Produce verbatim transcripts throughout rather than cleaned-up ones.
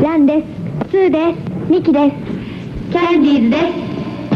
ランです。ツーです。ミキです。キャンディーズです。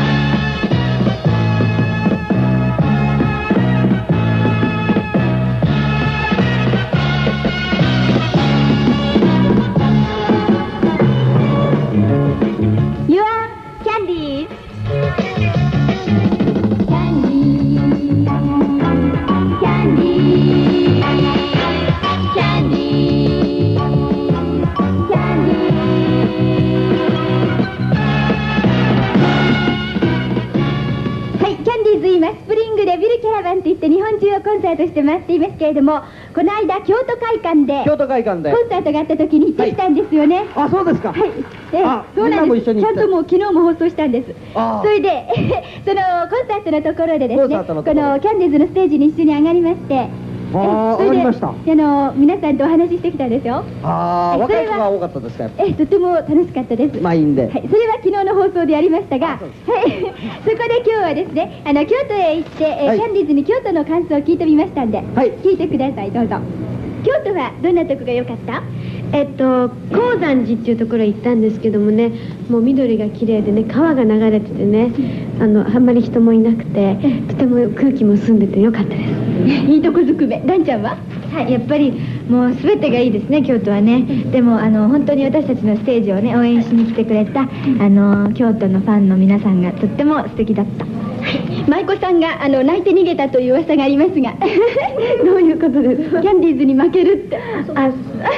日本中をコンサートして回っていますけれども、この間京都会館で京都会館でコンサートがあった時に行ってきたんですよね。 はい、あ、そうですか。 はい。で、そうなんです。ちゃんともう昨日も放送したんです。それでそのコンサートのところでですね、このキャンディーズのステージに一緒に上がりまして、 ああ、上がりました。 あの皆さんとお話ししてきたんですよ。 ああ、若い子が多かったですか。 え、とても楽しかったです。 まあいいんで。 はい、それは昨日の放送でやりましたが、はい、そこで今日はですね、あの京都へ行って、えー、キャンディーズに京都の感想を聞いてみましたんで、はい、聞いてください。どうぞ。京都はどんなとこが良かった？ えっと高山寺っていうところ行ったんですけどもね、もう緑が綺麗でね、川が流れててね、あのあんまり人もいなくて、とても空気も澄んでて良かったです。 いいとこずくめ。ランちゃんは？ はい、やっぱりもう全てがいいですね、京都はね。でもあの本当に私たちのステージをね応援しに来てくれたあの京都のファンの皆さんがとっても素敵だった。 舞妓さんがあの泣いて逃げたという噂がありますがどういうことですか？ キャンディーズに負けるって。あ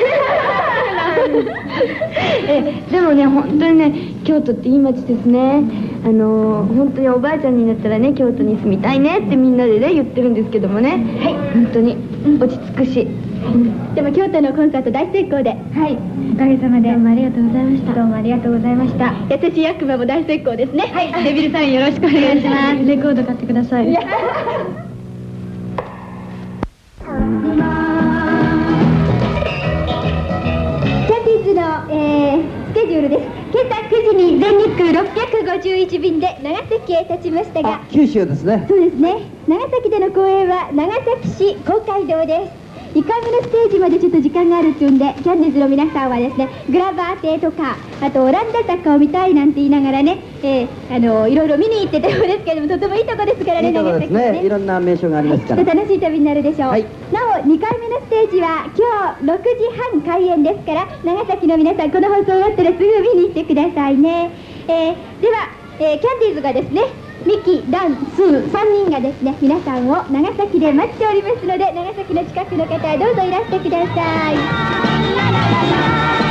えでもね、本当にね、京都っていい街ですね。あの本当におばあちゃんになったらね、京都に住みたいねってみんなでね言ってるんですけどもね、はい、本当に落ち着くし、 うん、でも京都のコンサート大成功で、 はい、おかげさまでどうもありがとうございました。どうもありがとうございました。 優しい悪魔も大成功ですね。 はい、デビルさんよろしくお願いします。 レコード買ってください。 スケジュールです。今朝くじに全日空ろっぴゃくごじゅういち便で長崎へ立ちましたが、 九州ですね。 そうですね。長崎での公演は長崎市公会堂です。にかいめのステージまでちょっと時間があるっていうんで、キャンディーズの皆さんはですね、グラバー亭とか、あとオランダ坂を見たいなんて言いながらね、えー、あのいろいろ見に行ってたようですけれども、とてもいいとこですからね。 いいとこですね。いろんな名所がありますから、 楽しい旅になるでしょう。はい、なおにかいめのステージは今日ろくじはん開演ですから、長崎の皆さんこの放送終わったらすぐ見に行ってくださいね。えー、では、えー、キャンディーズがですね、ミキ、ラン、スーさんにんがですね、皆さんを長崎で待っておりますので、長崎の近くの方はどうぞいらしてください。